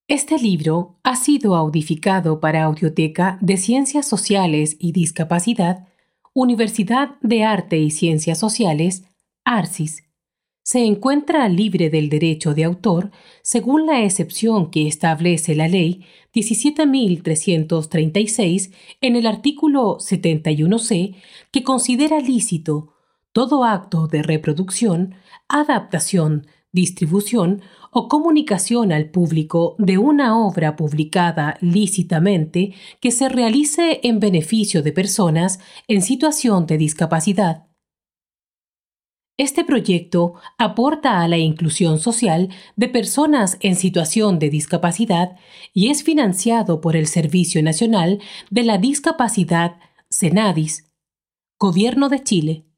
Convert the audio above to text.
Este libro ha sido audificado para Audioteca de Ciencias Sociales y Discapacidad, Universidad de Arte y Ciencias Sociales, ARCIS. Se encuentra libre del derecho de autor según la excepción que establece la Ley 17.336 en el artículo 71C, que considera lícito todo acto de reproducción, adaptación, distribución o comunicación al público de una obra publicada lícitamente que se realice en beneficio de personas en situación de discapacidad. Este proyecto aporta a la inclusión social de personas en situación de discapacidad y es financiado por el Servicio Nacional de la Discapacidad, SENADIS, Gobierno de Chile.